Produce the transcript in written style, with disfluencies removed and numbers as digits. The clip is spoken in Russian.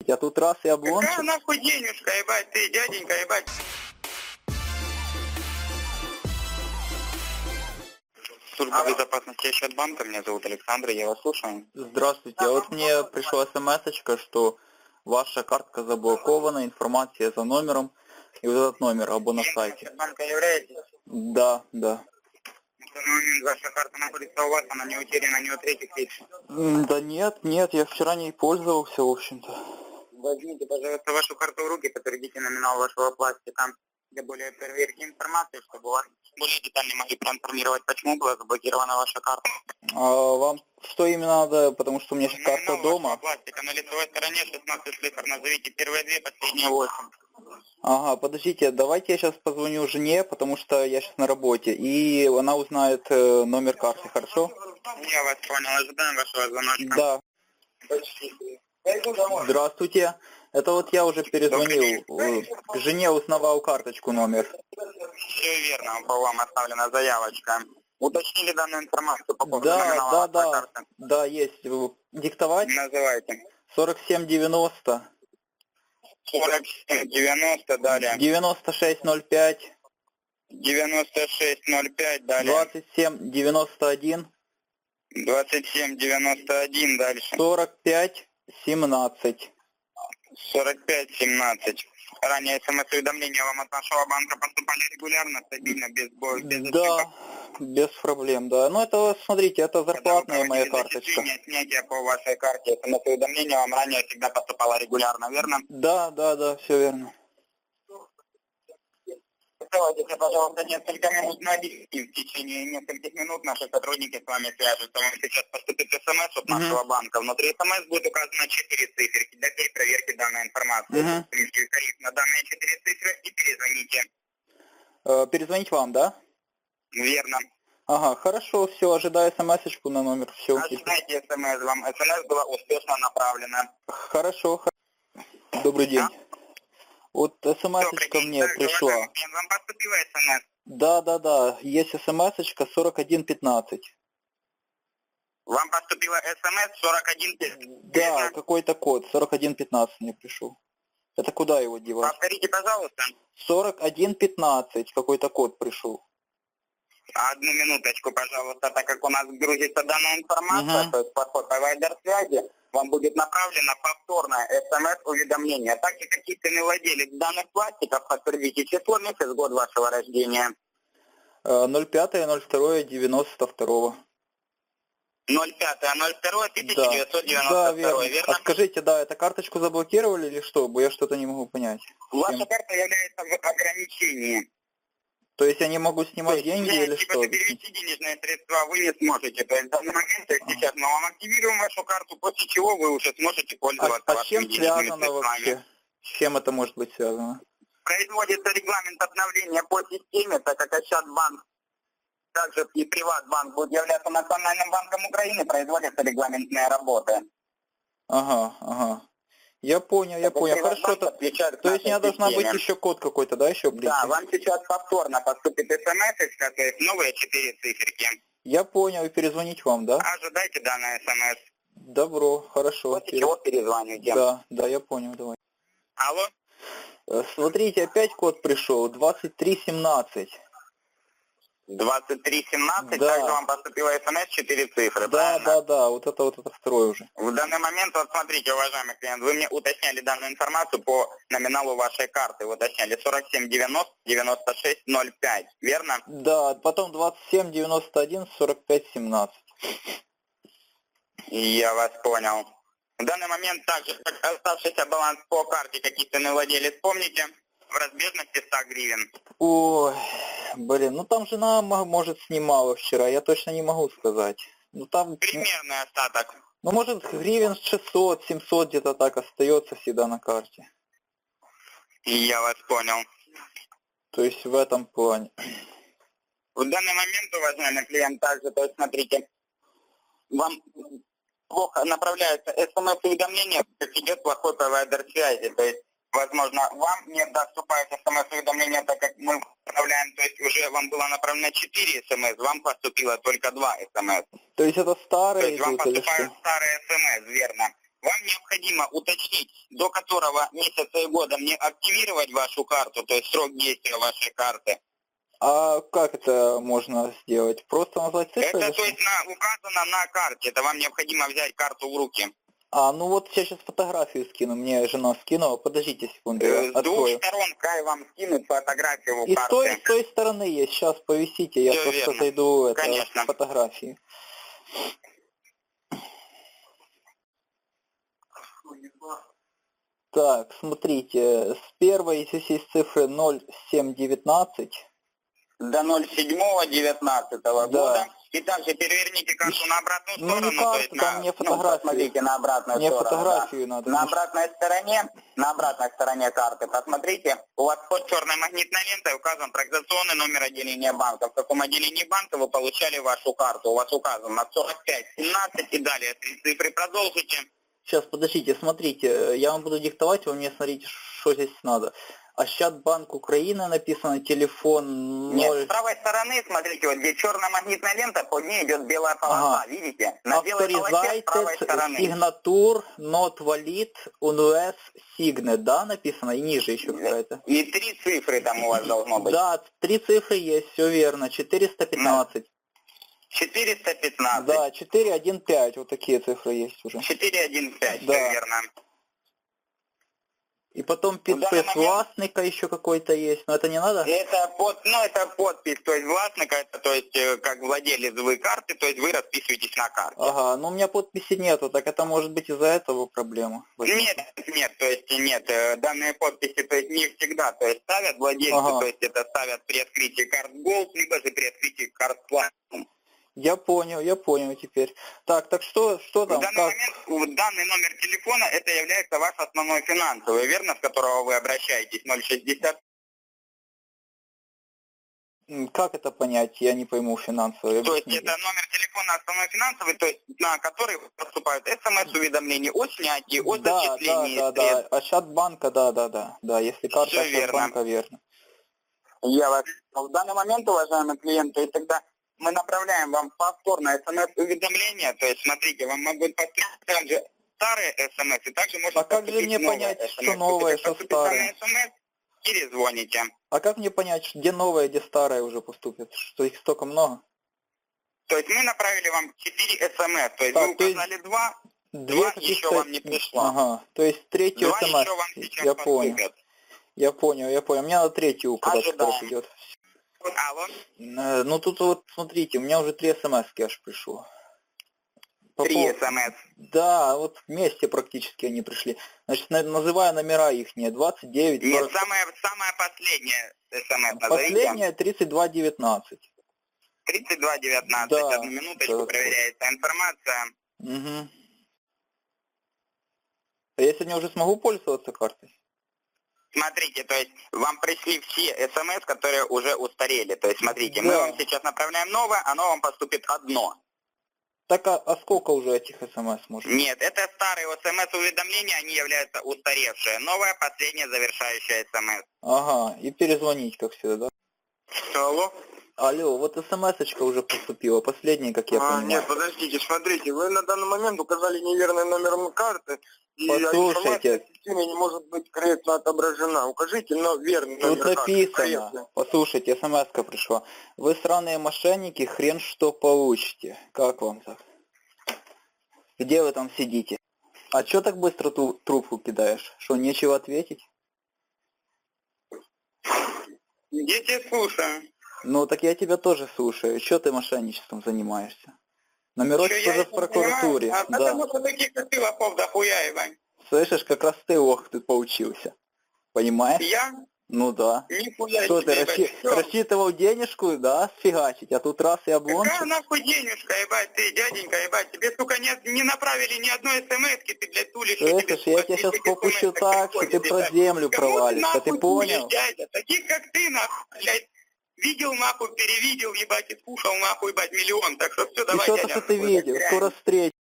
Я тут раз и Какая обломчик. нахуй денежка, ебать, ты, дяденька, ебать. Служба безопасности Ощадбанка, меня зовут Александр, я вас слушаю. Здравствуйте. А вот мне пришла смс-очка, что ваша картка заблокована, информация за номером, и вот этот номер або на сайте. Ощадбанка являетесь? Да, да. На данный момент ваша карта находится у вас, она не утеряна ни у третьих лиц. Да нет, я вчера не пользовался, в общем-то. Возьмите, пожалуйста, вашу карту в руки, подтвердите номинал вашего пластика для более проверки информации, чтобы вас более детально могли проинформировать, почему была заблокирована ваша карта. А вам что именно надо, потому что у меня сейчас карта Номинал дома. вашего пластика на лицевой стороне 16 цифр, назовите первые две, последние 8. Ага, подождите, давайте я сейчас позвоню жене, потому что я сейчас на работе, и она узнает номер карты, хорошо? Я вас понял, ожидаем вашего звоночка. Да. Здравствуйте. Это вот я уже перезвонил. Жене узнавал карточку номер. Все верно, по вам оставлена заявочка. Уточнили данную информацию по поводу номинала вашей Да, карты? да, есть. Диктовать? Называйте. 4790, 4790, далее. 9605, 9605, далее. 2791, 2791, дальше. 4517. 4517. Ранее смс-уведомления вам от нашего банка поступали регулярно, стабильно, без боя, без Да, ошибок. без проблем, да. Ну это, смотрите, это зарплатная моя карточка. Снятие по вашей карте смс-уведомления вам ранее всегда поступало регулярно, верно? Да, все верно. Давайте, пожалуйста, несколько минут на объяснение. В течение нескольких минут наши сотрудники с вами свяжутся. Вам сейчас поступит смс от нашего банка. Внутри смс будет указано 4 циферки для проверки данной информации. Введите тариф на данные 4 цифры и перезвоните. Перезвонить вам, да? Верно. Ага, хорошо, все, ожидаю смс-очку на номер. Все. Ожидайте смс. Вам смс была успешно направлена. Хорошо. Добрый день. Вот смс-очка мне пришла. Вам поступила смс? Да, есть смс-очка 4115. Вам поступила смс 4115? Да, какой-то код 4115 мне пришел. Это куда его девать? Повторите, пожалуйста. 4115, какой-то код пришел. Одну минуточку, пожалуйста, так как у нас грузится данная информация, то есть подход по вайдер-связи, вам будет направлено повторное смс-уведомление. Так же, как истинный владелец данных пластиков, подтвердите число, месяц, год вашего рождения. 05.02.92. 05.02.1992, Да, верно. верно? А скажите, да, эту карточку заблокировали или что? Бо я что-то не могу понять. Ваша карта является в ограничении. То есть я не могу снимать деньги или что? Перевести денежные средства вы не сможете. То есть в данный момент, сейчас мы вам активируем вашу карту, после чего вы уже сможете пользоваться А с вашими чем денежными связано средствами. вообще? С чем это может быть связано? Производится регламент обновления по системе, так как Ощадбанк, также и Приватбанк будет являться Национальным банком Украины, производятся регламентные работы. Ага. Я понял. Хорошо. То есть у меня должна быть еще код какой-то, да, еще блин? Да, вам сейчас повторно поступит смс, то есть новые 4 циферки. Я понял, и перезвонить вам, да? Ожидайте данное смс. Добро, хорошо. После чего перезвоните. Да, я понял, давай. Алло? Смотрите, опять код пришел, 2317. 2317, Да. также вам поступила смс 4 цифры, Да, правильно? вот это второй уже. В данный момент, вот смотрите, уважаемый клиент, вы мне уточняли данную информацию по номиналу вашей карты, вы уточняли 4790 9605, верно? Да, потом 2791 4517. Я вас понял. В данный момент также как оставшийся баланс по карте, как истинный владелец, помните, в разбежности 100 гривен. Ой, блин, ну там жена, может, снимала вчера, я точно не могу сказать. Ну там... Примерный остаток. Ну, может, гривен 600-700 где-то так остается всегда на карте. Я вас понял. То есть в этом плане. В данный момент, уважаемый клиент, также, то есть смотрите, вам плохо направляется смс-уведомление, как идет плохой провайдер связи, то есть, возможно, вам не доступает смс-уведомление, так как мы направляем, то есть уже вам было направлено 4 смс, вам поступило только 2 смс. То есть это старые То есть вам идут или поступают что? старые смс, верно. вам необходимо уточнить, до которого месяца и года мне активировать вашу карту, то есть срок действия вашей карты. А как это можно сделать? Просто назвать цифры? Это, то есть, указано на карте, это вам необходимо взять карту в руки. А, ну вот я сейчас фотографию скину, мне жена скинула, подождите секунду, я С двух открою. сторон край вам скинут фотографию И карты. с той стороны есть, сейчас повисите, я Всё просто верно. зайду Конечно. в фотографии. Так, смотрите, с первой, если есть цифры 0719. До 07.19 года. И также переверните карту на обратную Ну, сторону. не карту, то есть там мне фотографию. посмотрите на обратную Мне сторону. фотографию да. надо. На обратной стороне карты, посмотрите, у вас под черной магнитной лентой указан транзакционный номер отделения банка. В каком отделении банка вы получали вашу карту. У вас указан на 4517 и далее 3 цифры. Продолжите. Сейчас, подождите, смотрите, я вам буду диктовать, вы мне смотрите, что здесь надо. Ощадбанк Украины написано, телефон 0... Нет, с правой стороны, смотрите, вот где черная магнитная лента, под ней идет белая полоса, Ага. видите? На белой полосе с правой стороны. Signature, not valid, UNS Signet, да, написано, и ниже еще какая-то. И 3 цифры там у вас должно быть. Да, 3 цифры есть, все верно, 415. 415. Да, 415, вот такие цифры есть уже. 415, Да. все верно. И потом подпись властника еще какой-то есть, но это не надо? Это подпись, то есть властника, это то есть как владелец вы карты, то есть вы расписываетесь на карте. Ага, но у меня подписи нету, так это может быть из-за этого проблема? Нет, то есть нет, данные подписи, то есть не всегда, то есть ставят владельцы, Ага. то есть это ставят при открытии карт Gold, либо же при открытии карт Platinum. Я понял теперь. Так что там? В данный момент данный номер телефона это является ваш основной финансовый, верно, с которого вы обращаетесь, 060. Как это понять? Я не пойму финансовый. То есть это номер телефона основной финансовый, то есть на который поступают смс-уведомления о снятии, о зачислении Да. средств. Ощадбанка, да. Если карта Всё верно. Ощадбанка, верно. Я вас в данный момент, уважаемые клиенты, и тогда мы направляем вам повторное смс-уведомление, то есть смотрите, вам могут поступить также старые смс, и также может А как же поступить мне новые понять, SMS. что новое, что Поступит данное старое? смс, перезвоните. А как мне понять, где новое, где старое уже поступит? Что их столько много? То есть мы направили вам 4 смс, то есть Так, вы указали 2, Две еще вам не пришло. Ага, то есть третью 2 смс. еще вам сейчас Я поступят. понял. Мне надо третью указать, которая Ожидаем. придет. Алло, Ну тут вот, смотрите, у меня уже 3 смс-ки аж пришло. 3 смс. Да, вот вместе практически они пришли. Значит, называю номера их, 29, 40... Нет, самая последняя смс назовите. Последняя 3219. 3219, Да, одну минуточку, да, проверяется информация. Угу. А я сегодня уже смогу пользоваться картой? Смотрите, то есть вам пришли все смс, которые уже устарели. То есть смотрите, мы Да. вам сейчас направляем новое, оно вам поступит одно. Так, а сколько уже этих смс может? Нет, это старые смс-уведомления, они являются устаревшие. Новая, последняя, завершающая смс. Ага, и перезвонить, как всегда, да? Алло? Алло, вот смс-очка уже поступила, последняя, как я понимаю. Нет, подождите, смотрите, вы на данный момент указали неверный номер карты, и Послушайте. информация в системе не может быть корректно отображена. Укажите, но верный Тут номер карты. написано, корректно. послушайте, смс-ка пришла. Вы сраные мошенники, хрен что получите. Как вам так? Где вы там сидите? А чё так быстро трубку кидаешь? Что, нечего ответить? Я тебя слушаю. Ну, так я тебя тоже слушаю. Чё ты мошенничеством занимаешься? Номерочек Чё, я уже в это прокуратуре. понимаю? Да. Потому что таких, как ты, лохов дохуя, ебать. Слышишь, как раз ты лох тут поучился. Понимаешь? Я? Ну да. Нихуя Что себе, ты ебать. Всё. рассчитывал денежку, да, сфигачить, а тут раз и обломчик? Какая нахуй денежка, ебать, ты, дяденька, ебать, тебе, сука, не направили ни одной смс-ки, ты, блядь, тулишь. Слышишь, я тебя сейчас попущу так, что ты под землю провалишься, ты понял? Дядя? Таких, как ты, нахуй, блядь, видел, нахуй, перевидел, ебать, и скушал, нахуй, ебать, миллион, так что все, И давай, что-то, дядя, что ты нахуй, видел, блядь, скоро встретимся.